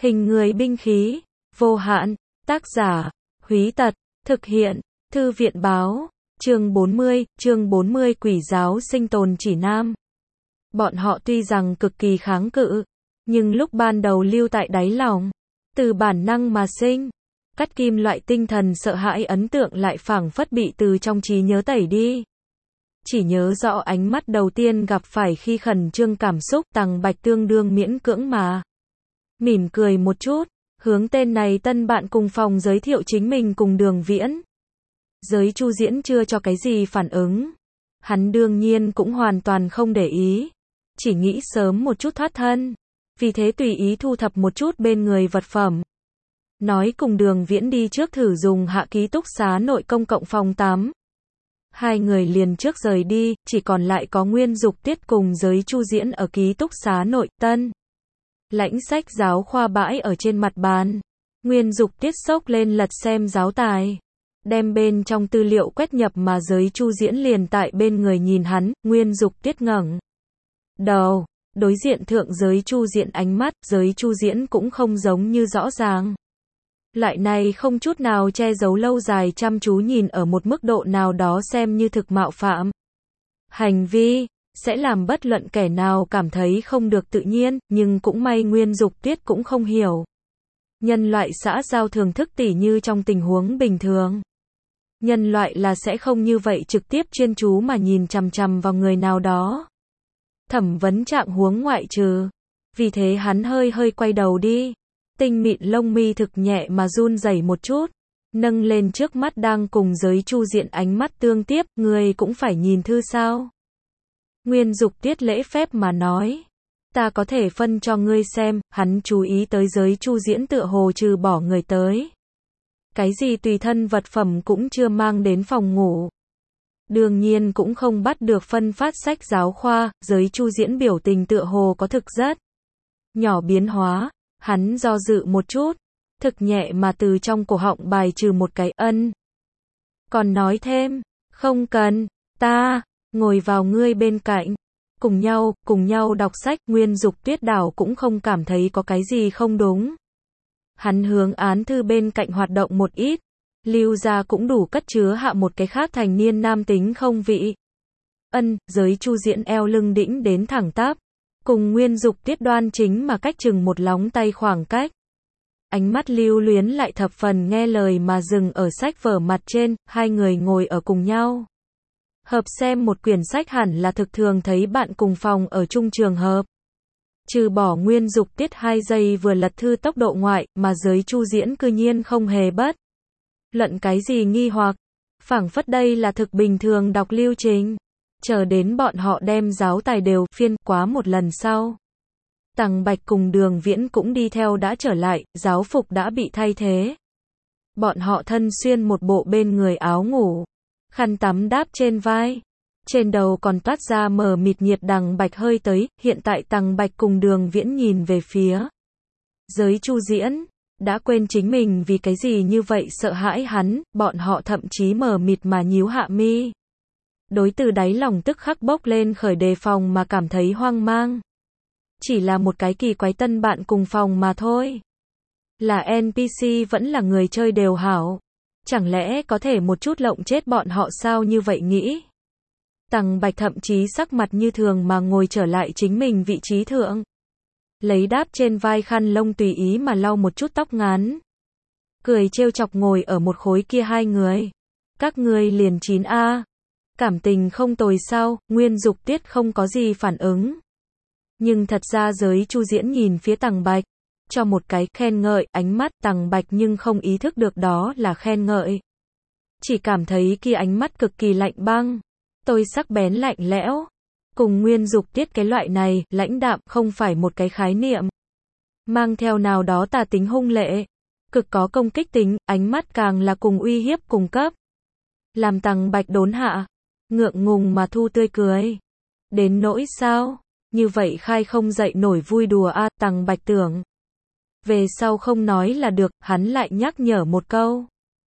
Hình người binh khí, vô hạn, tác giả, Húy Tật, thực hiện, Thư viện báo, chương 40 Quỷ giáo sinh tồn chỉ nam. Bọn họ tuy rằng cực kỳ kháng cự, nhưng lúc ban đầu lưu tại đáy lòng, từ bản năng mà sinh, cắt kim loại tinh thần sợ hãi ấn tượng lại phảng phất bị từ trong trí nhớ tẩy đi. Chỉ nhớ rõ ánh mắt đầu tiên gặp phải khi khẩn trương cảm xúc, Tằng Bạch tương đương miễn cưỡng mà mỉm cười một chút, hướng tên này tân bạn cùng phòng giới thiệu chính mình cùng Đường Viễn. Giới Chu Diễn chưa cho cái gì phản ứng. Hắn đương nhiên cũng hoàn toàn không để ý, chỉ nghĩ sớm một chút thoát thân, vì thế tùy ý thu thập một chút bên người vật phẩm. Nói cùng Đường Viễn đi trước thử dùng hạ ký túc xá nội công cộng phòng tắm. Hai người liền trước rời đi, chỉ còn lại có Nguyên Dục Tiết cùng Giới Chu Diễn ở ký túc xá nội tân. Lãnh sách giáo khoa bãi ở trên mặt bàn. Nguyên Dục Tiết xốc lên lật xem giáo tài, đem bên trong tư liệu quét nhập mà Giới Chu Diễn liền tại bên người nhìn hắn. Nguyên Dục Tiết ngẩng đầu, đối diện thượng Giới Chu Diễn ánh mắt, Giới Chu Diễn cũng không giống như rõ ràng. Loại này không chút nào che giấu lâu dài chăm chú nhìn ở một mức độ nào đó xem như thực mạo phạm hành vi, sẽ làm bất luận kẻ nào cảm thấy không được tự nhiên, nhưng cũng may Nguyên Dục Tiết cũng không hiểu. Nhân loại xã giao thường thức tỉ như trong tình huống bình thường. Nhân loại là sẽ không như vậy trực tiếp chuyên chú mà nhìn chằm chằm vào người nào đó. Thẩm vấn trạng huống ngoại trừ. Vì thế hắn hơi quay đầu đi. Tinh mịn lông mi thực nhẹ mà run rẩy một chút. Nâng lên trước mắt đang cùng Giới Chu Diễn ánh mắt tương tiếp, người cũng phải nhìn thư sao? Nguyên Dục Tiết lễ phép mà nói. Ta có thể phân cho ngươi xem, hắn chú ý tới Giới Chu Diễn tựa hồ trừ bỏ người tới. Cái gì tùy thân vật phẩm cũng chưa mang đến phòng ngủ. Đương nhiên cũng không bắt được phân phát sách giáo khoa, Giới Chu Diễn biểu tình tựa hồ có thực rất nhỏ biến hóa, hắn do dự một chút, thực nhẹ mà từ trong cổ họng bài trừ một cái ân. Còn nói thêm, không cần, ta ngồi vào ngươi bên cạnh, cùng nhau đọc sách. Nguyên Dục Tiết đảo cũng không cảm thấy có cái gì không đúng. Hắn hướng án thư bên cạnh hoạt động một ít, lưu ra cũng đủ cất chứa hạ một cái khác thành niên nam tính không vị. Giới Chu Diễn eo lưng đĩnh đến thẳng tắp, cùng Nguyên Dục Tiết đoan chính mà cách chừng một lóng tay khoảng cách. Ánh mắt lưu luyến lại thập phần nghe lời mà dừng ở sách vở mặt trên, hai người ngồi ở cùng nhau. Hợp xem một quyển sách hẳn là thực thường thấy bạn cùng phòng ở chung trường hợp. Trừ bỏ Nguyên Dục Tiết 2 giây vừa lật thư tốc độ ngoại, mà Giới Chu Diễn cư nhiên không hề bất luận cái gì nghi hoặc, phảng phất đây là thực bình thường đọc lưu trình. Chờ đến bọn họ đem giáo tài đều phiên quá một lần sau. Tằng Bạch cùng Đường Viễn cũng đi theo đã trở lại, giáo phục đã bị thay thế. Bọn họ thân xuyên một bộ bên người áo ngủ, khăn tắm đáp trên vai, trên đầu còn toát ra mờ mịt nhiệt Tằng Bạch hơi tới. Hiện tại Tằng Bạch cùng Đường Viễn nhìn về phía Giới Chu Diễn, đã quên chính mình vì cái gì như vậy sợ hãi hắn, bọn họ thậm chí mờ mịt mà nhíu hạ mi. Đối từ đáy lòng tức khắc bốc lên khởi đề phòng mà cảm thấy hoang mang. Chỉ là một cái kỳ quái tân bạn cùng phòng mà thôi. Là NPC vẫn là người chơi đều hảo. Chẳng lẽ có thể một chút lộng chết bọn họ sao như vậy nghĩ. Tằng Bạch thậm chí sắc mặt như thường mà ngồi trở lại chính mình vị trí thượng. Lấy đáp trên vai khăn lông tùy ý mà lau một chút tóc ngắn. Cười trêu chọc ngồi ở một khối kia hai người. Các ngươi liền 9A. Cảm tình không tồi sao? Nguyên Dục Tiết không có gì phản ứng. Nhưng thật ra Giới Chu Diễn nhìn phía Tằng Bạch, cho một cái khen ngợi ánh mắt. Tằng Bạch nhưng không ý thức được đó là khen ngợi. Chỉ cảm thấy kia ánh mắt cực kỳ lạnh băng, tôi sắc bén lạnh lẽo. Cùng Nguyên Dục Tiết cái loại này, lãnh đạm không phải một cái khái niệm. Mang theo nào đó tà tính hung lệ, cực có công kích tính, ánh mắt càng là cùng uy hiếp cùng cấp. Làm Tằng Bạch đốn hạ, ngượng ngùng mà thu tươi cười. Đến nỗi sao? Như vậy khai không dậy nổi vui đùa a. Tằng Bạch tưởng. Về sau không nói là được, hắn lại nhắc nhở một câu.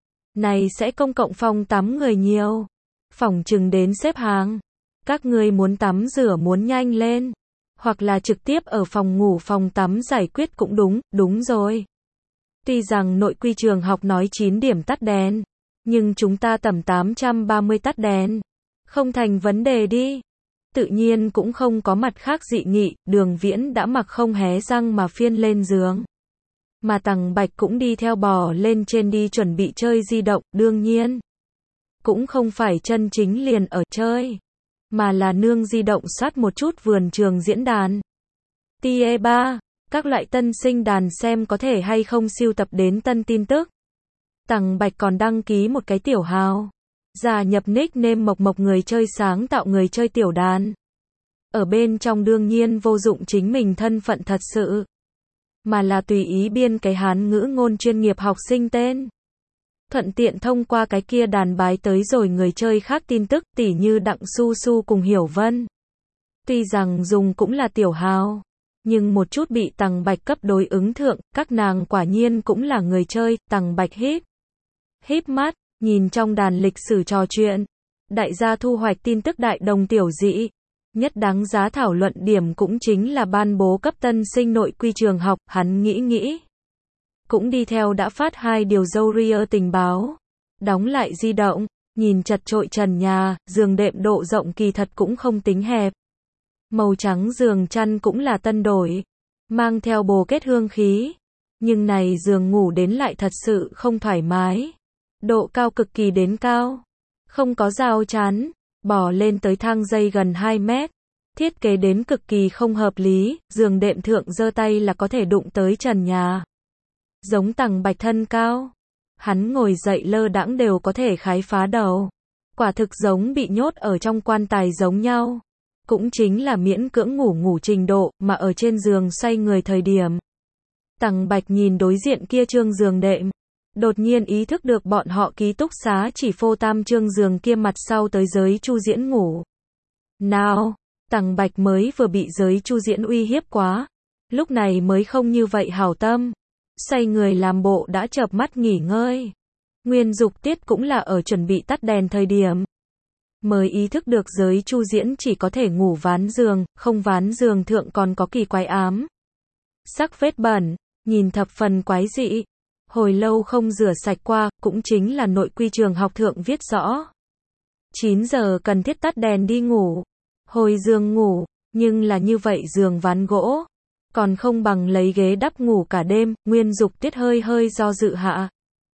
Này sẽ công cộng phòng tắm người nhiều. Phòng chừng đến xếp hàng. Các ngươi muốn tắm rửa muốn nhanh lên. Hoặc là trực tiếp ở phòng ngủ phòng tắm giải quyết cũng đúng, đúng rồi. Tuy rằng nội quy trường học nói 9 điểm tắt đèn, nhưng chúng ta tầm 830 tắt đèn. Không thành vấn đề đi. Tự nhiên cũng không có mặt khác dị nghị, Đường Viễn đã mặc không hé răng mà phiên lên giường. Mà Tằng Bạch cũng đi theo bò lên trên đi chuẩn bị chơi di động, đương nhiên. Cũng không phải chân chính liền ở chơi, mà là nương di động soát một chút vườn trường diễn đàn. Tie 3, các loại tân sinh đàn xem có thể hay không siêu tập đến tân tin tức. Tằng Bạch còn đăng ký một cái tiểu hào. Gia nhập nickname Mộc Mộc người chơi sáng tạo người chơi tiểu đàn. Ở bên trong đương nhiên vô dụng chính mình thân phận thật sự, mà là tùy ý biên cái Hán ngữ ngôn chuyên nghiệp học sinh tên. Thuận tiện thông qua cái kia đàn bái tới rồi người chơi khác tin tức, tỉ như Đặng Su Su cùng Hiểu Vân. Tuy rằng dùng cũng là tiểu hào, nhưng một chút bị Tằng Bạch cấp đối ứng thượng, các nàng quả nhiên cũng là người chơi. Tằng Bạch híp mắt, nhìn trong đàn lịch sử trò chuyện. Đại gia thu hoạch tin tức đại đồng tiểu dị. Nhất đáng giá thảo luận điểm cũng chính là ban bố cấp tân sinh nội quy trường học, hắn nghĩ. Cũng đi theo đã phát 2 điều dâu ria tình báo. Đóng lại di động, nhìn chật chội trần nhà, giường đệm độ rộng kỳ thật cũng không tính hẹp. Màu trắng giường chăn cũng là tân đổi, mang theo bồ kết hương khí. Nhưng này giường ngủ đến lại thật sự không thoải mái. Độ cao cực kỳ đến cao. Không có rào chắn, bò lên tới thang dây gần 2 mét. Thiết kế đến cực kỳ không hợp lý, giường đệm thượng giơ tay là có thể đụng tới trần nhà. Giống Tằng Bạch thân cao. Hắn ngồi dậy lơ đãng đều có thể khái phá đầu. Quả thực giống bị nhốt ở trong quan tài giống nhau. Cũng chính là miễn cưỡng ngủ trình độ, mà ở trên giường xoay người thời điểm. Tằng Bạch nhìn đối diện kia trương giường đệm. Đột nhiên ý thức được bọn họ ký túc xá chỉ phô tam trương giường kia mặt sau tới giới Chu Diễn ngủ. Nào, Tằng Bạch mới vừa bị giới Chu Diễn uy hiếp quá. Lúc này mới không như vậy hảo tâm. Xoay người làm bộ đã chợp mắt nghỉ ngơi. Nguyên Dục Tiết cũng là ở chuẩn bị tắt đèn thời điểm. Mới ý thức được giới Chu Diễn chỉ có thể ngủ ván giường, không ván giường thượng còn có kỳ quái ám. Sắc vết bẩn, nhìn thập phần quái dị. Hồi lâu không rửa sạch qua, cũng chính là nội quy trường học thượng viết rõ. 9 giờ cần thiết tắt đèn đi ngủ. Hồi giường ngủ, nhưng là như vậy giường ván gỗ. Còn không bằng lấy ghế đắp ngủ cả đêm. Nguyên Dục Tiết hơi do dự hạ.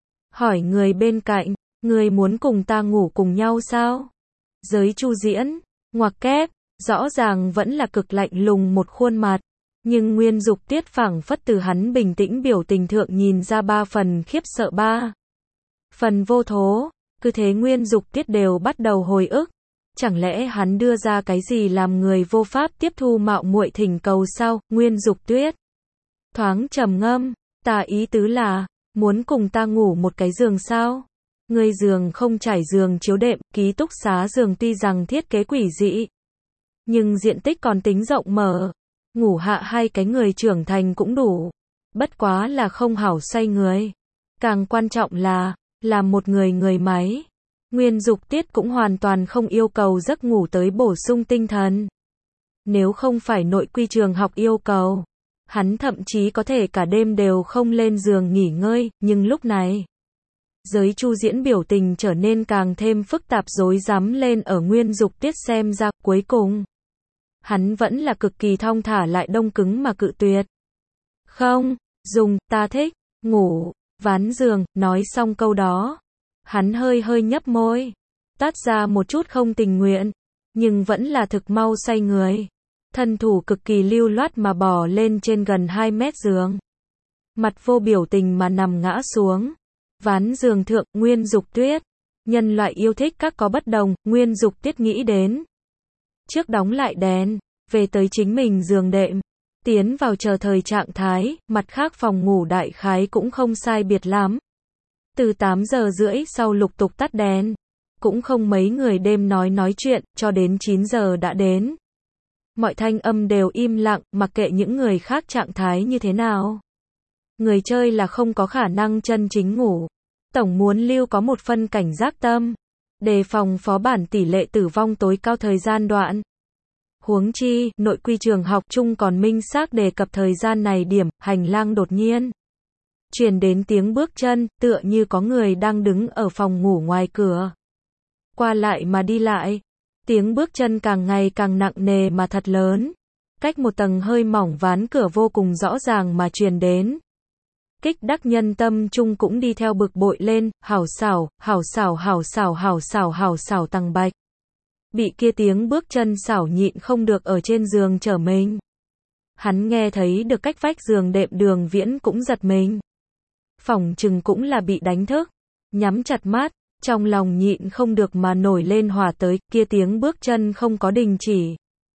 Hỏi người bên cạnh, người muốn cùng ta ngủ cùng nhau sao? Giới Chu Diễn, ngoặc kép, rõ ràng vẫn là cực lạnh lùng một khuôn mặt. Nhưng Nguyên Dục Tiết phảng phất từ hắn bình tĩnh biểu tình thượng nhìn ra 3 phần khiếp sợ 3 phần vô thố. Cứ thế Nguyên Dục Tiết đều bắt đầu hồi ức. Chẳng lẽ hắn đưa ra cái gì làm người vô pháp tiếp thu mạo muội thỉnh cầu sao? Nguyên Dục Tuyết thoáng trầm ngâm, ta ý tứ là, muốn cùng ta ngủ một cái giường sao? Ngươi giường không trải giường chiếu đệm, ký túc xá giường tuy rằng thiết kế quỷ dị, nhưng diện tích còn tính rộng mở. Ngủ hạ 2 cái người trưởng thành cũng đủ. Bất quá là không hảo xoay người. Càng quan trọng là, làm một người máy. Nguyên Dục Tiết cũng hoàn toàn không yêu cầu giấc ngủ tới bổ sung tinh thần. Nếu không phải nội quy trường học yêu cầu, hắn thậm chí có thể cả đêm đều không lên giường nghỉ ngơi, nhưng lúc này, giới Chu Diễn biểu tình trở nên càng thêm phức tạp rối rắm lên. Ở Nguyên Dục Tiết xem ra, cuối cùng, hắn vẫn là cực kỳ thong thả lại đông cứng mà cự tuyệt. Không, dùng, ta thích, ngủ, ván giường. Nói xong câu đó, hắn hơi nhấp môi, tát ra một chút không tình nguyện, nhưng vẫn là thực mau xoay người. Thân thủ cực kỳ lưu loát mà bò lên trên gần 2 mét giường. Mặt vô biểu tình mà nằm ngã xuống. Ván giường thượng, Nguyên Dục Tuyết. Nhân loại yêu thích các có bất đồng, Nguyên Dục Tiết nghĩ đến. Trước đóng lại đèn, về tới chính mình giường đệm, tiến vào chờ thời trạng thái, mặt khác phòng ngủ đại khái cũng không sai biệt lắm. Từ 8 giờ rưỡi sau lục tục tắt đèn, cũng không mấy người đêm nói chuyện, cho đến 9 giờ đã đến. Mọi thanh âm đều im lặng, mặc kệ những người khác trạng thái như thế nào. Người chơi là không có khả năng chân chính ngủ. Tổng muốn lưu có một phân cảnh giác tâm, đề phòng phó bản tỷ lệ tử vong tối cao thời gian đoạn. Huống chi, nội quy trường học chung còn minh xác đề cập thời gian này điểm, hành lang đột nhiên truyền đến tiếng bước chân, tựa như có người đang đứng ở phòng ngủ ngoài cửa. Qua lại mà đi lại. Tiếng bước chân càng ngày càng nặng nề mà thật lớn. Cách một tầng hơi mỏng ván cửa vô cùng rõ ràng mà truyền đến. Kích đắc nhân tâm trung cũng đi theo bực bội lên, hảo xảo Tằng Bạch. Bị kia tiếng bước chân xảo nhịn không được ở trên giường trở mình. Hắn nghe thấy được cách vách giường đệm Đường Viễn cũng giật mình. Phỏng chừng cũng là bị đánh thức. Nhắm chặt mắt, trong lòng nhịn không được mà nổi lên hỏa tới, kia tiếng bước chân không có đình chỉ.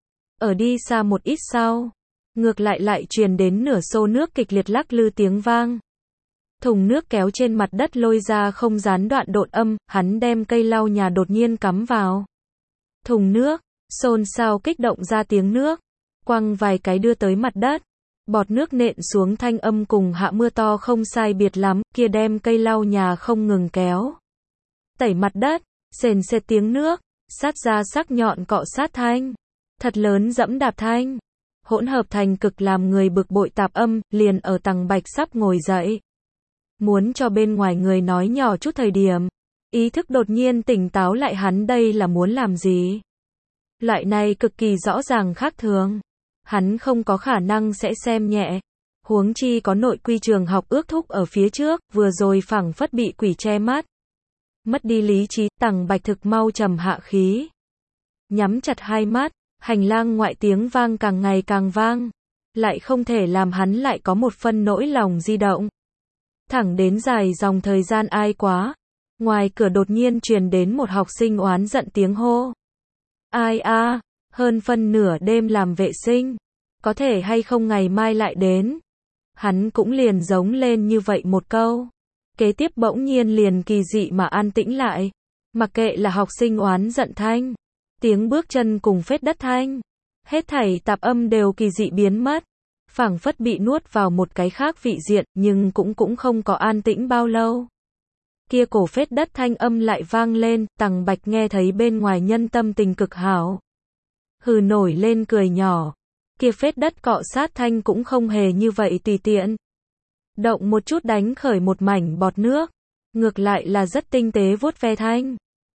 Ở đi xa một ít sau, ngược lại truyền đến nửa xô nước kịch liệt lắc lư tiếng vang. Thùng nước kéo trên mặt đất lôi ra không gián đoạn độn âm, hắn đem cây lau nhà đột nhiên cắm vào thùng nước, xôn xao kích động ra tiếng nước, quăng vài cái đưa tới mặt đất. Bọt nước nện xuống thanh âm cùng hạ mưa to không sai biệt lắm, kia đem cây lau nhà không ngừng kéo. Tẩy mặt đất, sền sệt tiếng nước, sát ra sắc nhọn cọ sát thanh. Thật lớn dẫm đạp thanh. Hỗn hợp thành cực làm người bực bội tạp âm, liền ở Tằng Bạch sắp ngồi dậy. Muốn cho bên ngoài người nói nhỏ chút thời điểm. Ý thức đột nhiên tỉnh táo lại hắn đây là muốn làm gì? Loại này cực kỳ rõ ràng khác thường. Hắn không có khả năng sẽ xem nhẹ. Huống chi có nội quy trường học ước thúc ở phía trước, vừa rồi phảng phất bị quỷ che mắt. Mất đi lý trí, Tằng Bạch thực mau trầm hạ khí. Nhắm chặt hai mắt, hành lang ngoại tiếng vang càng ngày càng vang. Lại không thể làm hắn lại có một phân nỗi lòng di động. Thẳng đến dài dòng thời gian ai quá. Ngoài cửa đột nhiên truyền đến một học sinh oán giận tiếng hô. Ai a, hơn phân nửa đêm làm vệ sinh. Có thể hay không ngày mai lại đến. Hắn cũng liền giống lên như vậy một câu. Kế tiếp bỗng nhiên liền kỳ dị mà an tĩnh lại. Mặc kệ là học sinh oán giận thanh, tiếng bước chân cùng phết đất thanh, hết thảy tạp âm đều kỳ dị biến mất. Phảng phất bị nuốt vào một cái khác vị diện, nhưng cũng không có an tĩnh bao lâu. Kia cổ phết đất thanh âm lại vang lên, Tằng Bạch nghe thấy bên ngoài nhân tâm tình cực hảo. Hừ nổi lên cười nhỏ. Kia phết đất cọ sát thanh cũng không hề như vậy tùy tiện. Động một chút đánh khởi một mảnh bọt nước. Ngược lại là rất tinh tế vuốt ve thanh.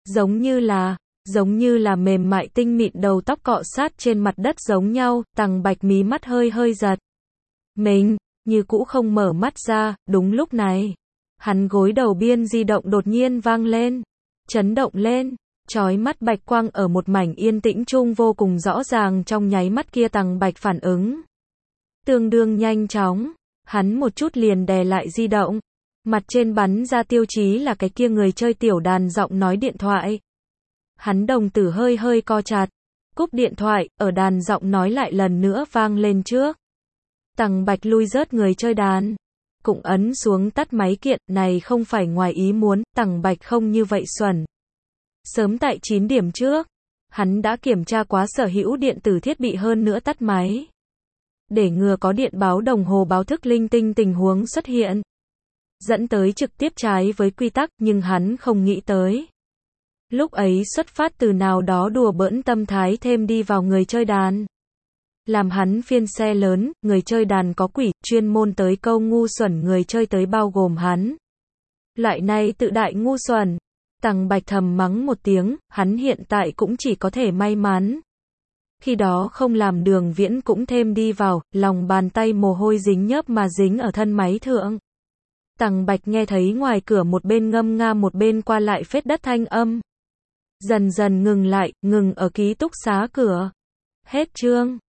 Giống như là mềm mại tinh mịn đầu tóc cọ sát trên mặt đất giống nhau, Tằng Bạch mí mắt hơi giật. Mình, như cũ không mở mắt ra, đúng lúc này. Hắn gối đầu biên di động đột nhiên vang lên. Chấn động lên. Chói mắt bạch quang ở một mảnh yên tĩnh chung vô cùng rõ ràng trong nháy mắt kia Tằng Bạch phản ứng. Tương đương nhanh chóng. Hắn một chút liền đè lại di động. Mặt trên bắn ra tiêu chí là cái kia người chơi tiểu đàn giọng nói điện thoại. Hắn đồng tử hơi co chặt. Cúp điện thoại, ở đàn giọng nói lại lần nữa vang lên trước. Tằng Bạch lui rớt người chơi đàn. Cũng ấn xuống tắt máy kiện, này không phải ngoài ý muốn, Tằng Bạch không như vậy xuẩn. Sớm tại 9 điểm trước, hắn đã kiểm tra quá sở hữu điện tử thiết bị hơn nữa tắt máy. Để ngừa có điện báo đồng hồ báo thức linh tinh tình huống xuất hiện. Dẫn tới trực tiếp trái với quy tắc, nhưng hắn không nghĩ tới. Lúc ấy xuất phát từ nào đó đùa bỡn tâm thái thêm đi vào người chơi đàn. Làm hắn phiên xe lớn, người chơi đàn có quỷ, chuyên môn tới câu ngu xuẩn người chơi tới bao gồm hắn. Loại này tự đại ngu xuẩn. Tằng Bạch thầm mắng một tiếng, hắn hiện tại cũng chỉ có thể may mắn. Khi đó không làm Đường Viễn cũng thêm đi vào, lòng bàn tay mồ hôi dính nhớp mà dính ở thân máy thượng. Tằng Bạch nghe thấy ngoài cửa một bên ngâm nga một bên qua lại phết đất thanh âm. Dần dần ngừng lại, ngừng ở ký túc xá cửa. Hết chương.